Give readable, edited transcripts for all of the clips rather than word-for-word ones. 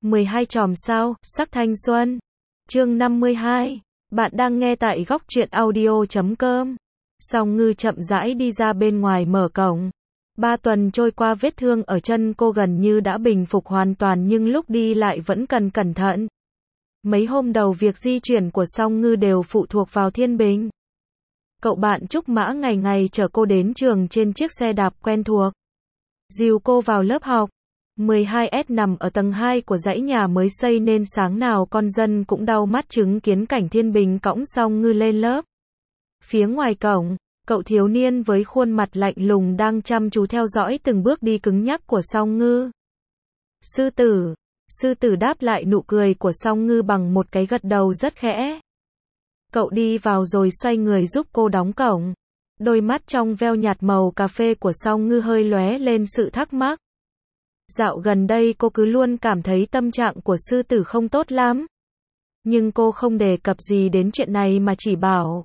12 chòm sao, sắc thanh xuân. Chương 52. Bạn đang nghe tại góc truyện audio.com. Song Ngư chậm rãi đi ra bên ngoài mở cổng. 3 tuần trôi qua, vết thương ở chân cô gần như đã bình phục hoàn toàn, nhưng lúc đi lại vẫn cần cẩn thận. Mấy hôm đầu việc di chuyển của Song Ngư đều phụ thuộc vào Thiên Bình. Cậu bạn Trúc Mã ngày ngày chở cô đến trường trên chiếc xe đạp quen thuộc, dìu cô vào lớp học. 12S nằm ở tầng 2 của dãy nhà mới xây nên sáng nào con dân cũng đau mắt chứng kiến cảnh Thiên Bình cõng Song Ngư lên lớp. Phía ngoài cổng, cậu thiếu niên với khuôn mặt lạnh lùng đang chăm chú theo dõi từng bước đi cứng nhắc của Song Ngư. Sư tử. Sư tử đáp lại nụ cười của Song Ngư bằng một cái gật đầu rất khẽ. Cậu đi vào rồi xoay người giúp cô đóng cổng. Đôi mắt trong veo nhạt màu cà phê của Song Ngư hơi lóe lên sự thắc mắc. Dạo gần đây cô cứ luôn cảm thấy tâm trạng của sư tử không tốt lắm. Nhưng cô không đề cập gì đến chuyện này mà chỉ bảo: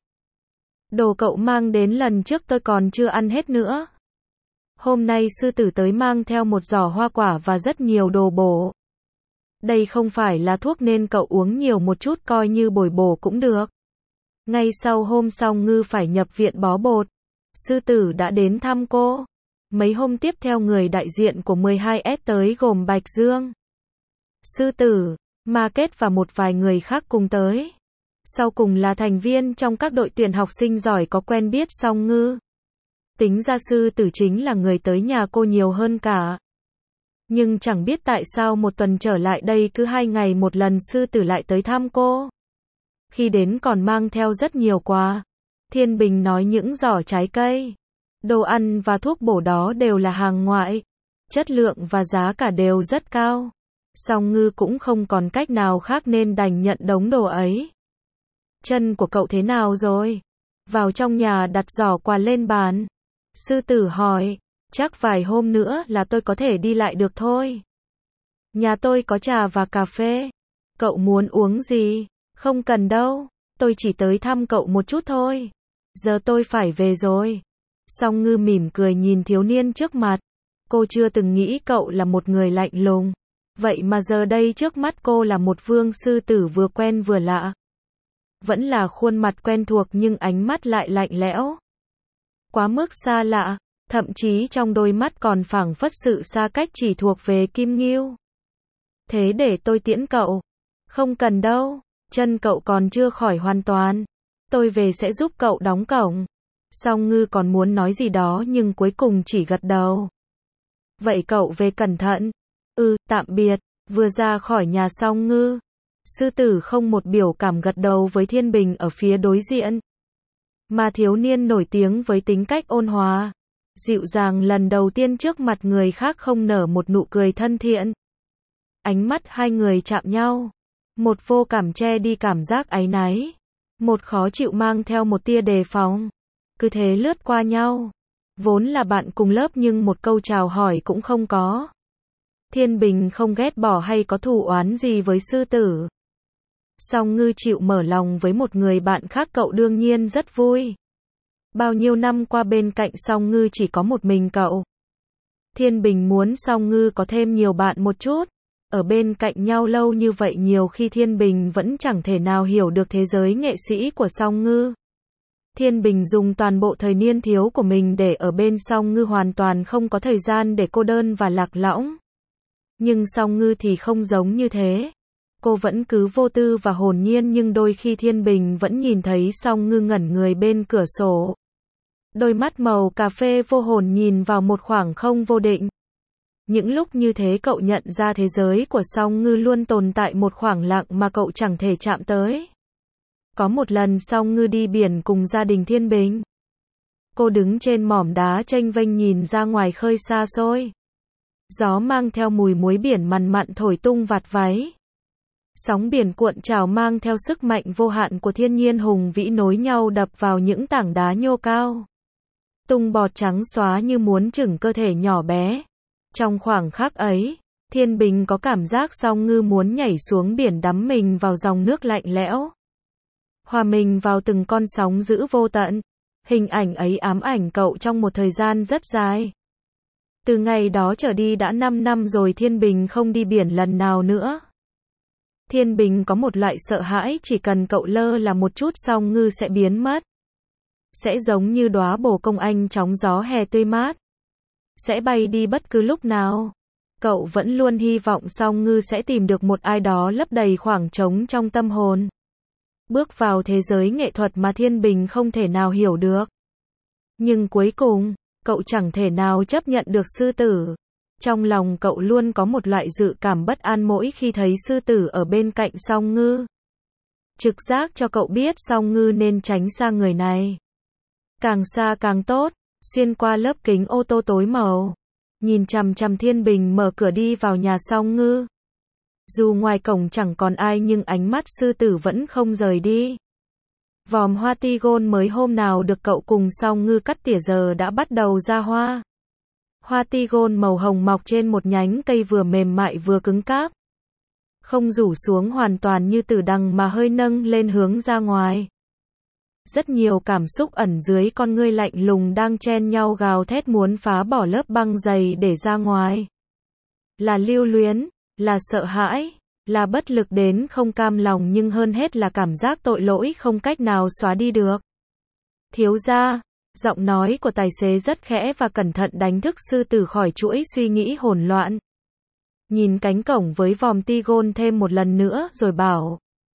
đồ cậu mang đến lần trước tôi còn chưa ăn hết nữa. Hôm nay sư tử tới mang theo một giỏ hoa quả và rất nhiều đồ bổ. Đây không phải là thuốc nên cậu uống nhiều một chút coi như bồi bổ cũng được. Ngay sau hôm Song Ngư phải nhập viện bó bột, sư tử đã đến thăm cô. Mấy hôm tiếp theo người đại diện của 12S tới gồm Bạch Dương, sư tử, Market và một vài người khác cùng tới. Sau cùng là thành viên trong các đội tuyển học sinh giỏi có quen biết Song Ngư. Tính ra sư tử chính là người tới nhà cô nhiều hơn cả. Nhưng chẳng biết tại sao một tuần trở lại đây cứ 2 ngày một lần sư tử lại tới thăm cô. Khi đến còn mang theo rất nhiều quà. Thiên Bình nói những giỏ trái cây, đồ ăn và thuốc bổ đó đều là hàng ngoại. Chất lượng và giá cả đều rất cao. Song Ngư cũng không còn cách nào khác nên đành nhận đống đồ ấy. Chân của cậu thế nào rồi? Vào trong nhà đặt giỏ quà lên bàn, sư tử hỏi. Chắc vài hôm nữa là tôi có thể đi lại được thôi. Nhà tôi có trà và cà phê. Cậu muốn uống gì? Không cần đâu, tôi chỉ tới thăm cậu một chút thôi. Giờ tôi phải về rồi. Song Ngư mỉm cười nhìn thiếu niên trước mặt. Cô chưa từng nghĩ cậu là một người lạnh lùng. Vậy mà giờ đây trước mắt cô là một vương sư tử vừa quen vừa lạ. Vẫn là khuôn mặt quen thuộc nhưng ánh mắt lại lạnh lẽo. Quá mức xa lạ. Thậm chí trong đôi mắt còn phảng phất sự xa cách chỉ thuộc về Kim Ngưu. Thế để tôi tiễn cậu. Không cần đâu, chân cậu còn chưa khỏi hoàn toàn. Tôi về sẽ giúp cậu đóng cổng. Song Ngư còn muốn nói gì đó nhưng cuối cùng chỉ gật đầu. Vậy cậu về cẩn thận. Tạm biệt. Vừa ra khỏi nhà Song Ngư, sư tử không một biểu cảm gật đầu với Thiên Bình ở phía đối diện. Mà thiếu niên nổi tiếng với tính cách ôn hòa, dịu dàng lần đầu tiên trước mặt người khác không nở một nụ cười thân thiện. Ánh mắt hai người chạm nhau. Một vô cảm che đi cảm giác áy náy. Một khó chịu mang theo một tia đề phòng. Cứ thế lướt qua nhau. Vốn là bạn cùng lớp nhưng một câu chào hỏi cũng không có. Thiên Bình không ghét bỏ hay có thù oán gì với sư tử. Song Ngư chịu mở lòng với một người bạn khác cậu đương nhiên rất vui. Bao nhiêu năm qua bên cạnh Song Ngư chỉ có một mình cậu. Thiên Bình muốn Song Ngư có thêm nhiều bạn một chút. Ở bên cạnh nhau lâu như vậy nhiều khi Thiên Bình vẫn chẳng thể nào hiểu được thế giới nghệ sĩ của Song Ngư. Thiên Bình dùng toàn bộ thời niên thiếu của mình để ở bên Song Ngư, hoàn toàn không có thời gian để cô đơn và lạc lõng. Nhưng Song Ngư thì không giống như thế. Cô vẫn cứ vô tư và hồn nhiên nhưng đôi khi Thiên Bình vẫn nhìn thấy Song Ngư ngẩn người bên cửa sổ. Đôi mắt màu cà phê vô hồn nhìn vào một khoảng không vô định. Những lúc như thế cậu nhận ra thế giới của Song Ngư luôn tồn tại một khoảng lặng mà cậu chẳng thể chạm tới. Có một lần Song Ngư đi biển cùng gia đình Thiên Bình. Cô đứng trên mỏm đá chênh vênh nhìn ra ngoài khơi xa xôi. Gió mang theo mùi muối biển mặn mặn thổi tung vạt váy. Sóng biển cuộn trào mang theo sức mạnh vô hạn của thiên nhiên hùng vĩ nối nhau đập vào những tảng đá nhô cao. Tung bọt trắng xóa như muốn chửng cơ thể nhỏ bé. Trong khoảng khắc ấy, Thiên Bình có cảm giác Song Ngư muốn nhảy xuống biển đắm mình vào dòng nước lạnh lẽo. Hòa mình vào từng con sóng dữ vô tận. Hình ảnh ấy ám ảnh cậu trong một thời gian rất dài. Từ ngày đó trở đi đã 5 năm rồi Thiên Bình không đi biển lần nào nữa. Thiên Bình có một loại sợ hãi chỉ cần cậu lơ là một chút Song Ngư sẽ biến mất. Sẽ giống như đóa bồ công anh chóng gió hè tươi mát. Sẽ bay đi bất cứ lúc nào. Cậu vẫn luôn hy vọng Song Ngư sẽ tìm được một ai đó lấp đầy khoảng trống trong tâm hồn. Bước vào thế giới nghệ thuật mà Thiên Bình không thể nào hiểu được. Nhưng cuối cùng, cậu chẳng thể nào chấp nhận được sư tử. Trong lòng cậu luôn có một loại dự cảm bất an mỗi khi thấy sư tử ở bên cạnh Song Ngư. Trực giác cho cậu biết Song Ngư nên tránh xa người này. Càng xa càng tốt, xuyên qua lớp kính ô tô tối màu. Nhìn chằm chằm Thiên Bình mở cửa đi vào nhà Song Ngư. Dù ngoài cổng chẳng còn ai nhưng ánh mắt sư tử vẫn không rời đi. Vòm hoa tigon mới hôm nào được cậu cùng Song Ngư cắt tỉa giờ đã bắt đầu ra hoa. Hoa tigon màu hồng mọc trên một nhánh cây vừa mềm mại vừa cứng cáp. Không rủ xuống hoàn toàn như tử đằng mà hơi nâng lên hướng ra ngoài. Rất nhiều cảm xúc ẩn dưới con ngươi lạnh lùng đang chen nhau gào thét muốn phá bỏ lớp băng dày để ra ngoài. Là lưu luyến, là sợ hãi, là bất lực đến không cam lòng nhưng hơn hết là cảm giác tội lỗi không cách nào xóa đi được. Thiếu gia, giọng nói của tài xế rất khẽ và cẩn thận đánh thức sư tử khỏi chuỗi suy nghĩ hỗn loạn. Nhìn cánh cổng với vòm tigon thêm một lần nữa rồi bảo.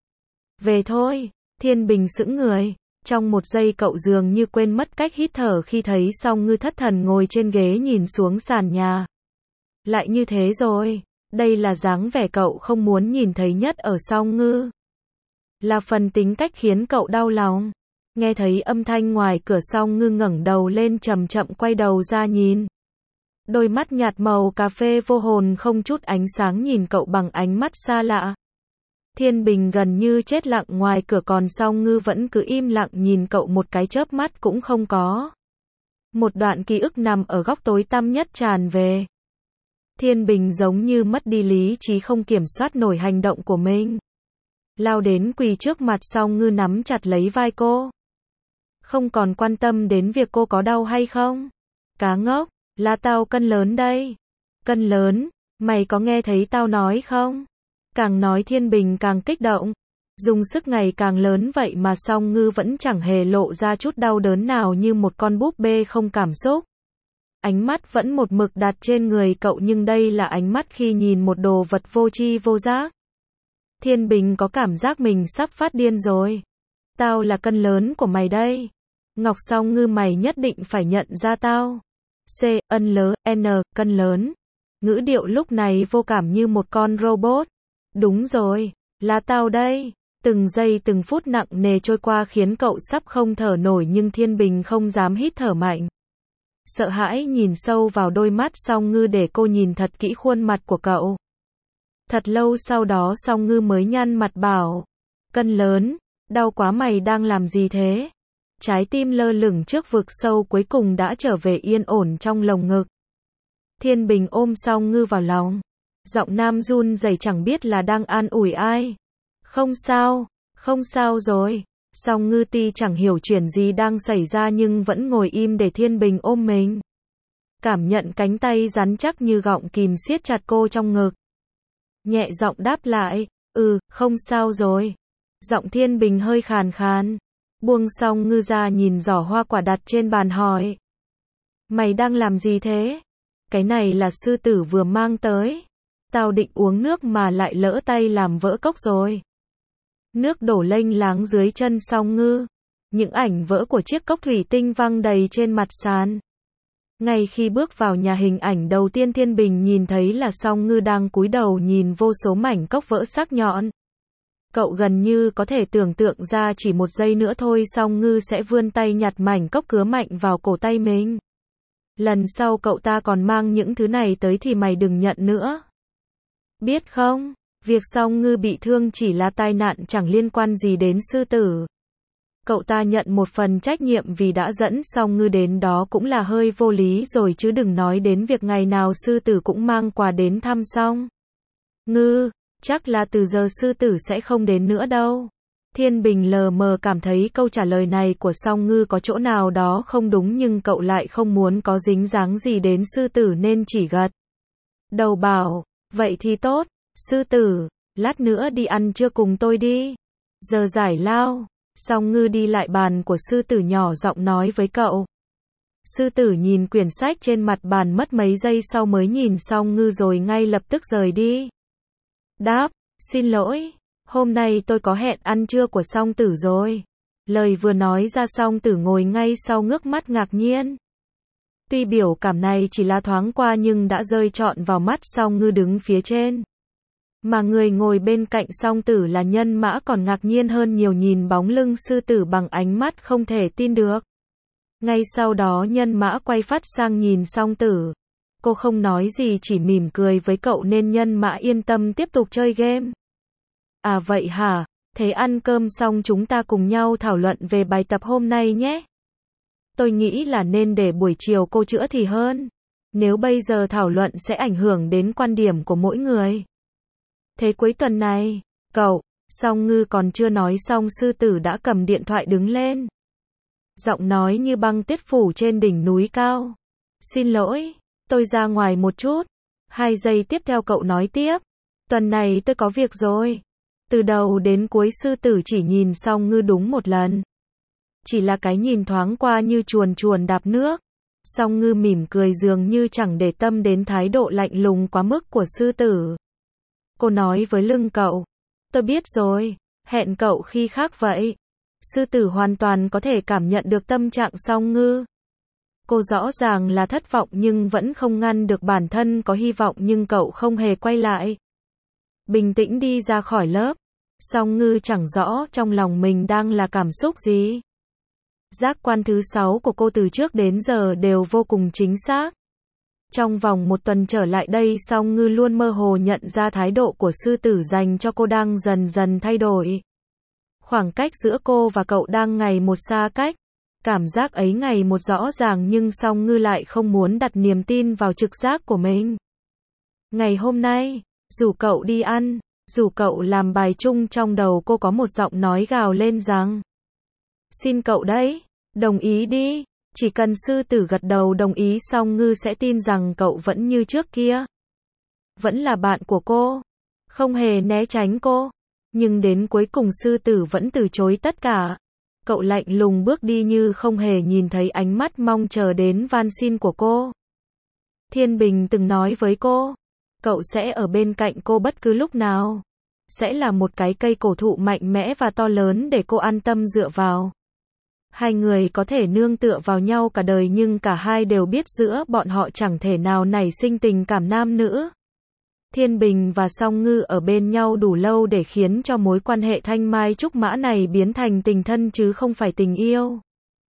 Về thôi, Thiên Bình sững người. Trong một giây cậu dường như quên mất cách hít thở khi thấy Song Ngư thất thần ngồi trên ghế nhìn xuống sàn nhà. Lại như thế rồi, đây là dáng vẻ cậu không muốn nhìn thấy nhất ở Song Ngư. Là phần tính cách khiến cậu đau lòng. Nghe thấy âm thanh ngoài cửa Song Ngư ngẩng đầu lên chậm chậm quay đầu ra nhìn. Đôi mắt nhạt màu cà phê vô hồn không chút ánh sáng nhìn cậu bằng ánh mắt xa lạ. Thiên Bình gần như chết lặng ngoài cửa còn Song Ngư vẫn cứ im lặng nhìn cậu một cái chớp mắt cũng không có. Một đoạn ký ức nằm ở góc tối tăm nhất tràn về. Thiên Bình giống như mất đi lý trí không kiểm soát nổi hành động của mình. Lao đến quỳ trước mặt Song Ngư nắm chặt lấy vai cô. Không còn quan tâm đến việc cô có đau hay không. Cá ngốc, là tao cân lớn đây. Cân lớn, mày có nghe thấy tao nói không? Càng nói Thiên Bình càng kích động. Dùng sức ngày càng lớn vậy mà Song Ngư vẫn chẳng hề lộ ra chút đau đớn nào như một con búp bê không cảm xúc. Ánh mắt vẫn một mực đặt trên người cậu nhưng đây là ánh mắt khi nhìn một đồ vật vô tri vô giác. Thiên Bình có cảm giác mình sắp phát điên rồi. Tao là cân lớn của mày đây. Ngọc Song Ngư mày nhất định phải nhận ra tao. N, cân lớn. Ngữ điệu lúc này vô cảm như một con robot. Đúng rồi, là tao đây. Từng giây từng phút nặng nề trôi qua khiến cậu sắp không thở nổi nhưng Thiên Bình không dám hít thở mạnh. Sợ hãi nhìn sâu vào đôi mắt Song Ngư để cô nhìn thật kỹ khuôn mặt của cậu. Thật lâu sau đó Song Ngư mới nhăn mặt bảo. Cân lớn, đau quá mày đang làm gì thế? Trái tim lơ lửng trước vực sâu cuối cùng đã trở về yên ổn trong lồng ngực. Thiên Bình ôm Song Ngư vào lòng. Giọng nam run rẩy chẳng biết là đang an ủi ai. Không sao rồi. Song Ngư ti chẳng hiểu chuyện gì đang xảy ra nhưng vẫn ngồi im để Thiên Bình ôm mình. Cảm nhận cánh tay rắn chắc như gọng kìm siết chặt cô trong ngực. Nhẹ giọng đáp lại, không sao rồi. Giọng Thiên Bình hơi khàn khàn. Buông Song Ngư ra nhìn giỏ hoa quả đặt trên bàn hỏi. Mày đang làm gì thế? Cái này là sư tử vừa mang tới. Tao định uống nước mà lại lỡ tay làm vỡ cốc rồi. Nước đổ lênh láng dưới chân Song Ngư. Những ảnh vỡ của chiếc cốc thủy tinh văng đầy trên mặt sàn. Ngay khi bước vào nhà hình ảnh đầu tiên Thiên Bình nhìn thấy là Song Ngư đang cúi đầu nhìn vô số mảnh cốc vỡ sắc nhọn. Cậu gần như có thể tưởng tượng ra chỉ một giây nữa thôi Song Ngư sẽ vươn tay nhặt mảnh cốc cứa mạnh vào cổ tay mình. Lần sau cậu ta còn mang những thứ này tới thì mày đừng nhận nữa. Biết không, việc Song Ngư bị thương chỉ là tai nạn chẳng liên quan gì đến sư tử. Cậu ta nhận một phần trách nhiệm vì đã dẫn Song Ngư đến đó cũng là hơi vô lý rồi chứ đừng nói đến việc ngày nào sư tử cũng mang quà đến thăm Song Ngư. Chắc là từ giờ sư tử sẽ không đến nữa đâu. Thiên Bình lờ mờ cảm thấy câu trả lời này của Song Ngư có chỗ nào đó không đúng nhưng cậu lại không muốn có dính dáng gì đến sư tử nên chỉ gật đầu bảo, vậy thì tốt, sư tử. Lát nữa đi ăn trưa cùng tôi đi. Giờ giải lao. Song Ngư đi lại bàn của sư tử nhỏ giọng nói với cậu. Sư tử nhìn quyển sách trên mặt bàn mất mấy giây sau mới nhìn Song Ngư rồi ngay lập tức rời đi. Đáp, xin lỗi, hôm nay tôi có hẹn ăn trưa của Song Tử rồi. Lời vừa nói ra Song Tử ngồi ngay sau ngước mắt ngạc nhiên. Tuy biểu cảm này chỉ là thoáng qua nhưng đã rơi trọn vào mắt Song Ngư đứng phía trên. Mà người ngồi bên cạnh Song Tử là Nhân Mã còn ngạc nhiên hơn nhiều nhìn bóng lưng sư tử bằng ánh mắt không thể tin được. Ngay sau đó Nhân Mã quay phát sang nhìn Song Tử. Cô không nói gì chỉ mỉm cười với cậu nên Nhân Mã yên tâm tiếp tục chơi game. À vậy hả, thế ăn cơm xong chúng ta cùng nhau thảo luận về bài tập hôm nay nhé. Tôi nghĩ là nên để buổi chiều cô chữa thì hơn. Nếu bây giờ thảo luận sẽ ảnh hưởng đến quan điểm của mỗi người. Thế cuối tuần này, cậu, Song Ngư còn chưa nói xong sư tử đã cầm điện thoại đứng lên. Giọng nói như băng tuyết phủ trên đỉnh núi cao. Xin lỗi, tôi ra ngoài một chút. 2 giây tiếp theo cậu nói tiếp. Tuần này tôi có việc rồi. Từ đầu đến cuối sư tử chỉ nhìn Song Ngư đúng một lần. Chỉ là cái nhìn thoáng qua như chuồn chuồn đạp nước. Song Ngư mỉm cười dường như chẳng để tâm đến thái độ lạnh lùng quá mức của sư tử. Cô nói với lưng cậu. Tôi biết rồi, hẹn cậu khi khác vậy. Sư tử hoàn toàn có thể cảm nhận được tâm trạng Song Ngư. Cô rõ ràng là thất vọng nhưng vẫn không ngăn được bản thân có hy vọng nhưng cậu không hề quay lại. Bình tĩnh đi ra khỏi lớp. Song Ngư chẳng rõ trong lòng mình đang là cảm xúc gì. Giác quan thứ 6 của cô từ trước đến giờ đều vô cùng chính xác. Trong vòng 1 tuần trở lại đây Song Ngư luôn mơ hồ nhận ra thái độ của sư tử dành cho cô đang dần dần thay đổi. Khoảng cách giữa cô và cậu đang ngày một xa cách. Cảm giác ấy ngày một rõ ràng nhưng Song Ngư lại không muốn đặt niềm tin vào trực giác của mình. Ngày hôm nay, rủ cậu đi ăn, rủ cậu làm bài chung trong đầu cô có một giọng nói gào lên rằng. Xin cậu đấy, đồng ý đi. Chỉ cần sư tử gật đầu đồng ý Song Ngư sẽ tin rằng cậu vẫn như trước kia. Vẫn là bạn của cô. Không hề né tránh cô. Nhưng đến cuối cùng sư tử vẫn từ chối tất cả. Cậu lạnh lùng bước đi như không hề nhìn thấy ánh mắt mong chờ đến van xin của cô. Thiên Bình từng nói với cô. Cậu sẽ ở bên cạnh cô bất cứ lúc nào. Sẽ là một cái cây cổ thụ mạnh mẽ và to lớn để cô an tâm dựa vào. Hai người có thể nương tựa vào nhau cả đời nhưng cả hai đều biết giữa bọn họ chẳng thể nào nảy sinh tình cảm nam nữ. Thiên Bình và Song Ngư ở bên nhau đủ lâu để khiến cho mối quan hệ thanh mai trúc mã này biến thành tình thân chứ không phải tình yêu.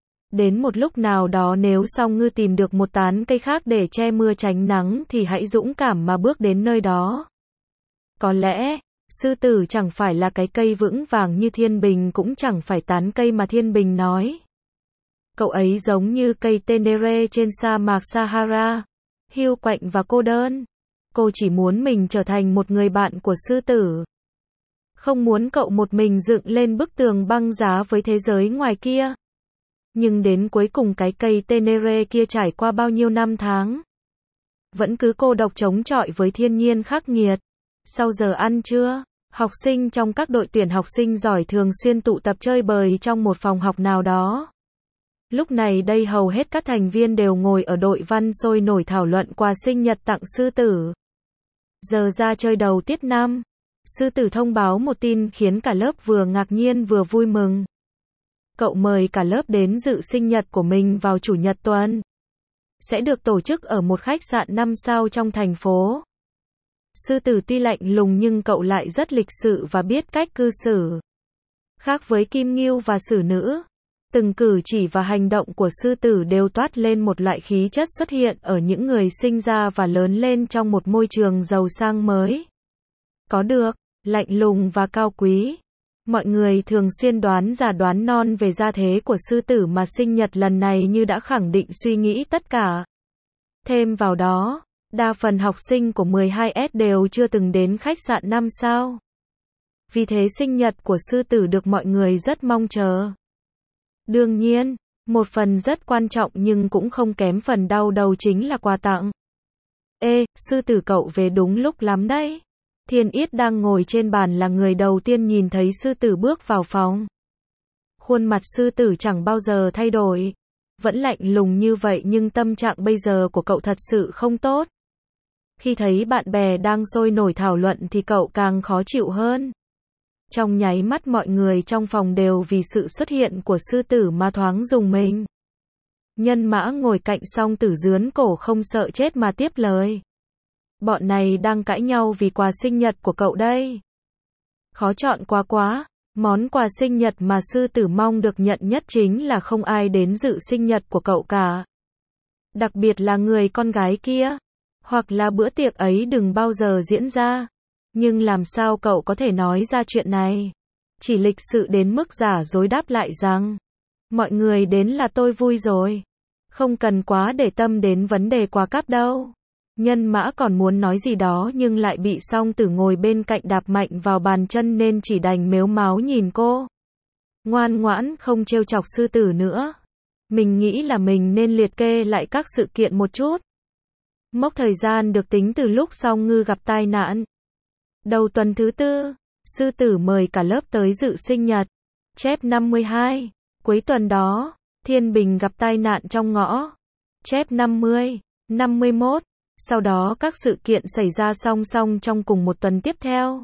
Đến một lúc nào đó nếu Song Ngư tìm được một tán cây khác để che mưa tránh nắng thì hãy dũng cảm mà bước đến nơi đó. Có lẽ, sư tử chẳng phải là cái cây vững vàng như Thiên Bình cũng chẳng phải tán cây mà Thiên Bình nói. Cậu ấy giống như cây Tenere trên sa mạc Sahara, hiu quạnh và cô đơn. Cô chỉ muốn mình trở thành một người bạn của sư tử. Không muốn cậu một mình dựng lên bức tường băng giá với thế giới ngoài kia. Nhưng đến cuối cùng cái cây Tenere kia trải qua bao nhiêu năm tháng. Vẫn cứ cô độc chống chọi với thiên nhiên khắc nghiệt. Sau giờ ăn trưa, học sinh trong các đội tuyển học sinh giỏi thường xuyên tụ tập chơi bời trong một phòng học nào đó. Lúc này đây hầu hết các thành viên đều ngồi ở đội văn sôi nổi thảo luận quà sinh nhật tặng sư tử. Giờ ra chơi đầu tiết năm, sư tử thông báo một tin khiến cả lớp vừa ngạc nhiên vừa vui mừng. Cậu mời cả lớp đến dự sinh nhật của mình vào chủ nhật tuần. Sẽ được tổ chức ở một khách sạn 5 sao trong thành phố. Sư tử tuy lạnh lùng nhưng cậu lại rất lịch sự và biết cách cư xử. Khác với Kim Ngưu và Sử Nữ, từng cử chỉ và hành động của sư tử đều toát lên một loại khí chất xuất hiện ở những người sinh ra và lớn lên trong một môi trường giàu sang mới. Có được, lạnh lùng và cao quý. Mọi người thường xuyên đoán già đoán non về gia thế của sư tử mà sinh nhật lần này như đã khẳng định suy nghĩ tất cả. Thêm vào đó, đa phần học sinh của 12S đều chưa từng đến khách sạn 5 sao. Vì thế sinh nhật của sư tử được mọi người rất mong chờ. Đương nhiên, một phần rất quan trọng nhưng cũng không kém phần đau đầu chính là quà tặng. Ê, sư tử cậu về đúng lúc lắm đấy. Thiên Yết đang ngồi trên bàn là người đầu tiên nhìn thấy sư tử bước vào phòng. Khuôn mặt sư tử chẳng bao giờ thay đổi. Vẫn lạnh lùng như vậy nhưng tâm trạng bây giờ của cậu thật sự không tốt. Khi thấy bạn bè đang sôi nổi thảo luận thì cậu càng khó chịu hơn. Trong nháy mắt mọi người trong phòng đều vì sự xuất hiện của sư tử mà thoáng rùng mình. Nhân Mã ngồi cạnh Song Tử dướn cổ không sợ chết mà tiếp lời. Bọn này đang cãi nhau vì quà sinh nhật của cậu đây. Khó chọn quá. Món quà sinh nhật mà sư tử mong được nhận nhất chính là không ai đến dự sinh nhật của cậu cả. Đặc biệt là người con gái kia. Hoặc là bữa tiệc ấy đừng bao giờ diễn ra. Nhưng làm sao cậu có thể nói ra chuyện này? Chỉ lịch sự đến mức giả dối đáp lại rằng, mọi người đến là tôi vui rồi. Không cần quá để tâm đến vấn đề quà cáp đâu. Nhân Mã còn muốn nói gì đó nhưng lại bị Song Tử ngồi bên cạnh đạp mạnh vào bàn chân nên chỉ đành mếu máo nhìn cô. Ngoan ngoãn không trêu chọc sư tử nữa. Mình nghĩ là mình nên liệt kê lại các sự kiện một chút. Mốc thời gian được tính từ lúc Song Ngư gặp tai nạn. Đầu tuần thứ 4, sư tử mời cả lớp tới dự sinh nhật. Chép 52. Cuối tuần đó, Thiên Bình gặp tai nạn trong ngõ. Chép 50, 51. Sau đó các sự kiện xảy ra song song trong cùng một tuần tiếp theo.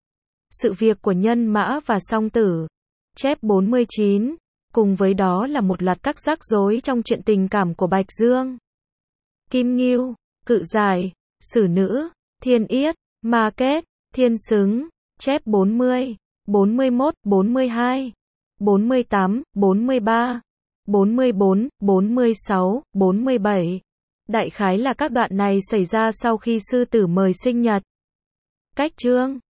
Sự việc của Nhân Mã và Song Tử. Chép 49. Cùng với đó là một loạt các rắc rối trong chuyện tình cảm của Bạch Dương, Kim Ngưu, Cự Giải, Sử Nữ, Thiên Yết, Ma Kết, Thiên Xứng. Chép 40, 41, 42, 48, 43, 44, 46, 47. Đại khái là các đoạn này xảy ra sau khi sư tử mời sinh nhật. Cách chương